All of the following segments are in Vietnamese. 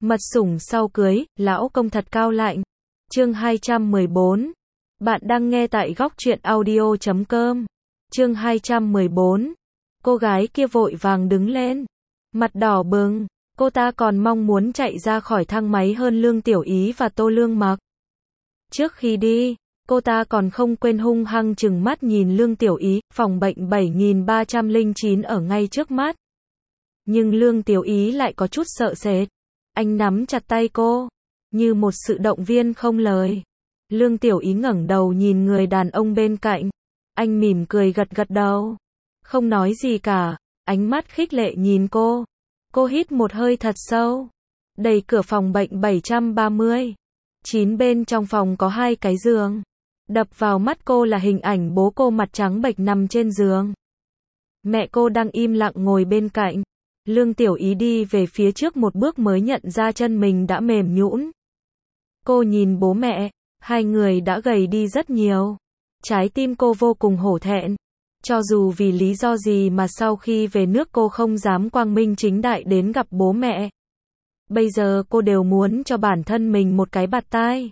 Mật sủng sau cưới, lão công thật cao lạnh. Chương 214. Bạn đang nghe tại góc truyện audio.com. Chương 214. Cô gái kia vội vàng đứng lên, mặt đỏ bừng, cô ta còn mong muốn chạy ra khỏi thang máy hơn Lương Tiểu Ý và Tô Lương Mặc. Trước khi đi, cô ta còn không quên hung hăng trừng mắt nhìn Lương Tiểu Ý, phòng bệnh 7309 ở ngay trước mắt. Nhưng Lương Tiểu Ý lại có chút sợ sệt. Anh nắm chặt tay cô, như một sự động viên không lời. Lương Tiểu Ý ngẩng đầu nhìn người đàn ông bên cạnh. Anh mỉm cười gật gật đầu, không nói gì cả, ánh mắt khích lệ nhìn cô. Cô hít một hơi thật sâu, đẩy cửa phòng bệnh 730. 9 bên trong phòng có 2 cái giường. Đập vào mắt cô là hình ảnh bố cô mặt trắng bệch nằm trên giường. Mẹ cô đang im lặng ngồi bên cạnh. Lương Tiểu Ý đi về phía trước một bước mới nhận ra chân mình đã mềm nhũn. Cô nhìn bố mẹ, hai người đã gầy đi rất nhiều. Trái tim cô vô cùng hổ thẹn. Cho dù vì lý do gì mà sau khi về nước cô không dám quang minh chính đại đến gặp bố mẹ. Bây giờ cô đều muốn cho bản thân mình một cái bạt tai.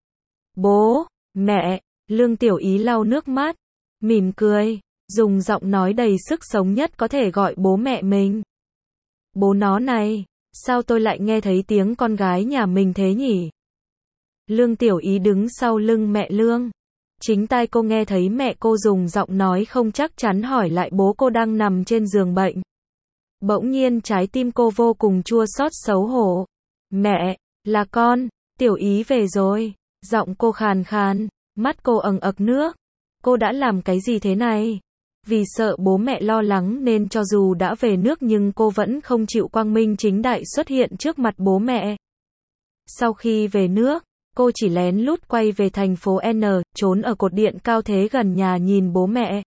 Bố, mẹ, Lương Tiểu Ý lau nước mắt, mỉm cười, dùng giọng nói đầy sức sống nhất có thể gọi bố mẹ mình. Bố nó này, sao tôi lại nghe thấy tiếng con gái nhà mình thế nhỉ? Lương Tiểu Ý đứng sau lưng mẹ Lương. Chính tai cô nghe thấy mẹ cô dùng giọng nói không chắc chắn hỏi lại bố cô đang nằm trên giường bệnh. Bỗng nhiên trái tim cô vô cùng chua xót xấu hổ. Mẹ, là con, Tiểu Ý về rồi. Giọng cô khàn khàn, mắt cô ẩn ực nước. Cô đã làm cái gì thế này? Vì sợ bố mẹ lo lắng nên cho dù đã về nước nhưng cô vẫn không chịu quang minh chính đại xuất hiện trước mặt bố mẹ. Sau khi về nước, cô chỉ lén lút quay về thành phố N, trốn ở cột điện cao thế gần nhà nhìn bố mẹ.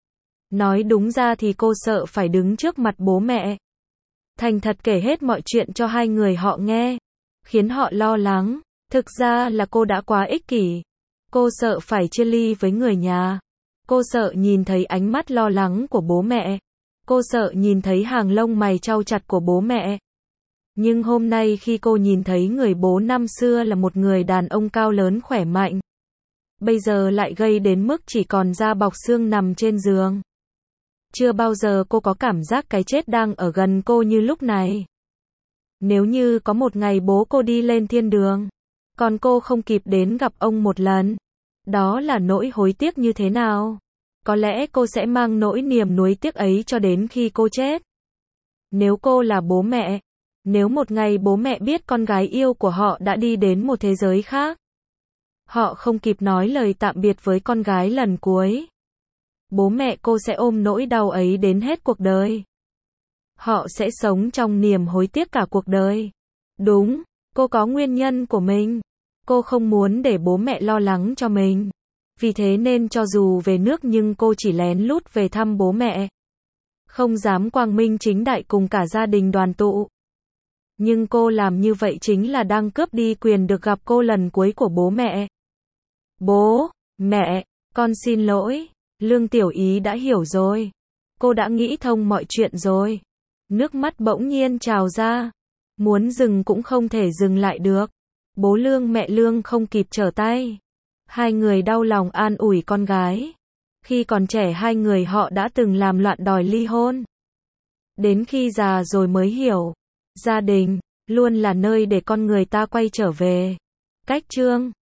Nói đúng ra thì cô sợ phải đứng trước mặt bố mẹ. Thành thật kể hết mọi chuyện cho hai người họ nghe, khiến họ lo lắng. Thực ra là cô đã quá ích kỷ. Cô sợ phải chia ly với người nhà. Cô sợ nhìn thấy ánh mắt lo lắng của bố mẹ. Cô sợ nhìn thấy hàng lông mày cau chặt của bố mẹ. Nhưng hôm nay khi cô nhìn thấy người bố năm xưa là một người đàn ông cao lớn khỏe mạnh, bây giờ lại gầy đến mức chỉ còn da bọc xương nằm trên giường. Chưa bao giờ cô có cảm giác cái chết đang ở gần cô như lúc này. Nếu như có một ngày bố cô đi lên thiên đường, còn cô không kịp đến gặp ông một lần, đó là nỗi hối tiếc như thế nào? Có lẽ cô sẽ mang nỗi niềm nuối tiếc ấy cho đến khi cô chết. Nếu cô là bố mẹ, nếu một ngày bố mẹ biết con gái yêu của họ đã đi đến một thế giới khác, họ không kịp nói lời tạm biệt với con gái lần cuối, bố mẹ cô sẽ ôm nỗi đau ấy đến hết cuộc đời. Họ sẽ sống trong niềm hối tiếc cả cuộc đời. Đúng, cô có nguyên nhân của mình. Cô không muốn để bố mẹ lo lắng cho mình. Vì thế nên cho dù về nước nhưng cô chỉ lén lút về thăm bố mẹ. Không dám quang minh chính đại cùng cả gia đình đoàn tụ. Nhưng cô làm như vậy chính là đang cướp đi quyền được gặp cô lần cuối của bố mẹ. Bố, mẹ, con xin lỗi. Lương Tiểu Ý đã hiểu rồi. Cô đã nghĩ thông mọi chuyện rồi. Nước mắt bỗng nhiên trào ra. Muốn dừng cũng không thể dừng lại được. Bố Lương mẹ Lương không kịp trở tay. Hai người đau lòng an ủi con gái. Khi còn trẻ hai người họ đã từng làm loạn đòi ly hôn. Đến khi già rồi mới hiểu, gia đình luôn là nơi để con người ta quay trở về. Cách chương